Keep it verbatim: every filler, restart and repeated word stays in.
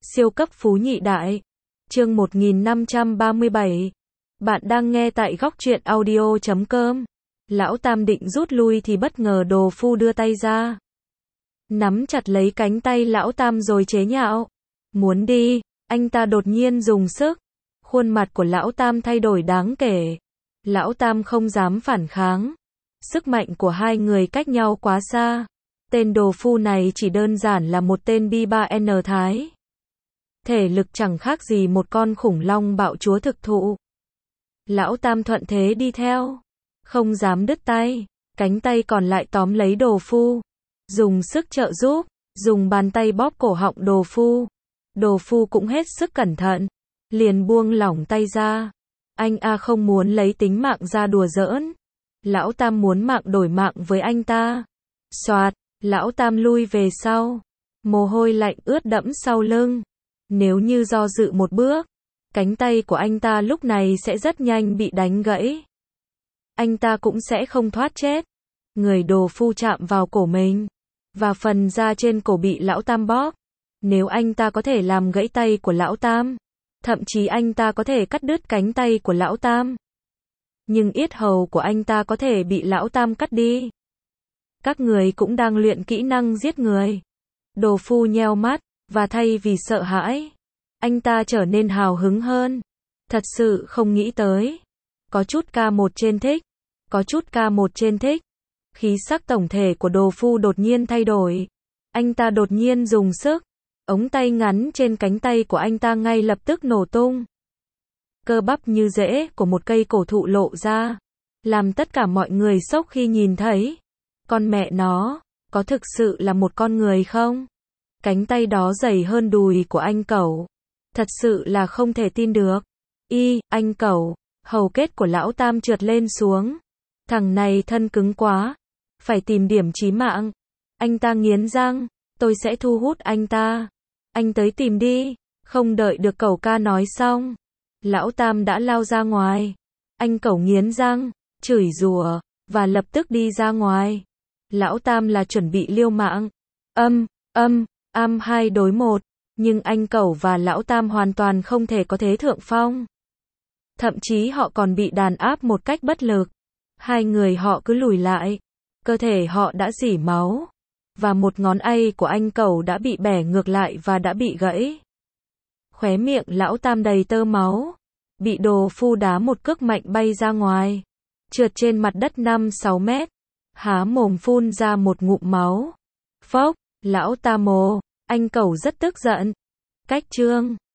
Siêu cấp phú nhị đại. Chương một nghìn năm trăm ba mươi bảy. Bạn đang nghe tại góc truyện audio chấm com. Lão Tam định rút lui thì bất ngờ Đồ Phu đưa tay ra, nắm chặt lấy cánh tay Lão Tam rồi chế nhạo. Muốn đi, anh ta đột nhiên dùng sức. Khuôn mặt của Lão Tam thay đổi đáng kể. Lão Tam không dám phản kháng. Sức mạnh của hai người cách nhau quá xa. Tên Đồ Phu này chỉ đơn giản là một tên bi ba N Thái. Thể lực chẳng khác gì một con khủng long bạo chúa thực thụ. Lão Tam thuận thế đi theo, không dám đứt tay, cánh tay còn lại tóm lấy Đồ Phu, dùng sức trợ giúp, dùng bàn tay bóp cổ họng Đồ Phu. Đồ Phu cũng hết sức cẩn thận, liền buông lỏng tay ra. Anh a không muốn lấy tính mạng ra đùa giỡn. Lão Tam muốn mạng đổi mạng với anh ta. Soạt, Lão Tam lui về sau, mồ hôi lạnh ướt đẫm sau lưng. Nếu như do dự một bước, cánh tay của anh ta lúc này sẽ rất nhanh bị đánh gãy. Anh ta cũng sẽ không thoát chết. Người Đồ Phu chạm vào cổ mình, và phần da trên cổ bị Lão Tam bóp. Nếu anh ta có thể làm gãy tay của Lão Tam, thậm chí anh ta có thể cắt đứt cánh tay của Lão Tam. Nhưng yết hầu của anh ta có thể bị Lão Tam cắt đi. Các người cũng đang luyện kỹ năng giết người. Đồ Phu nheo mắt, và thay vì sợ hãi, anh ta trở nên hào hứng hơn. Thật sự không nghĩ tới. Có chút K một trên thích. Có chút K một trên thích. Khí sắc tổng thể của Đồ Phu đột nhiên thay đổi. Anh ta đột nhiên dùng sức. Ống tay ngắn trên cánh tay của anh ta ngay lập tức nổ tung. Cơ bắp như rễ của một cây cổ thụ lộ ra, làm tất cả mọi người sốc khi nhìn thấy. Con mẹ nó, có thực sự là một con người không? Cánh tay đó dày hơn đùi của anh Cẩu. Thật sự là không thể tin được. Y, anh Cẩu, hầu kết của Lão Tam trượt lên xuống. Thằng này thân cứng quá. Phải tìm điểm chí mạng. Anh ta nghiến răng. Tôi sẽ thu hút anh ta. Anh tới tìm đi. Không đợi được Cẩu ca nói xong, Lão Tam đã lao ra ngoài. Anh Cẩu nghiến răng, chửi rủa, và lập tức đi ra ngoài. Lão Tam là chuẩn bị liêu mạng. Âm, âm, âm hai đối một. Nhưng anh Cẩu và Lão Tam hoàn toàn không thể có thế thượng phong. Thậm chí họ còn bị đàn áp một cách bất lực. Hai người họ cứ lùi lại. Cơ thể họ đã rỉ máu. Và một ngón tay của anh Cẩu đã bị bẻ ngược lại và đã bị gãy. Khóe miệng Lão Tam đầy tơ máu. Bị Đồ Phu đá một cước mạnh bay ra ngoài. Trượt trên mặt đất năm sáu mét. Há mồm phun ra một ngụm máu. Phốc, Lão Tam ồ, anh Cẩu rất tức giận. Cách chương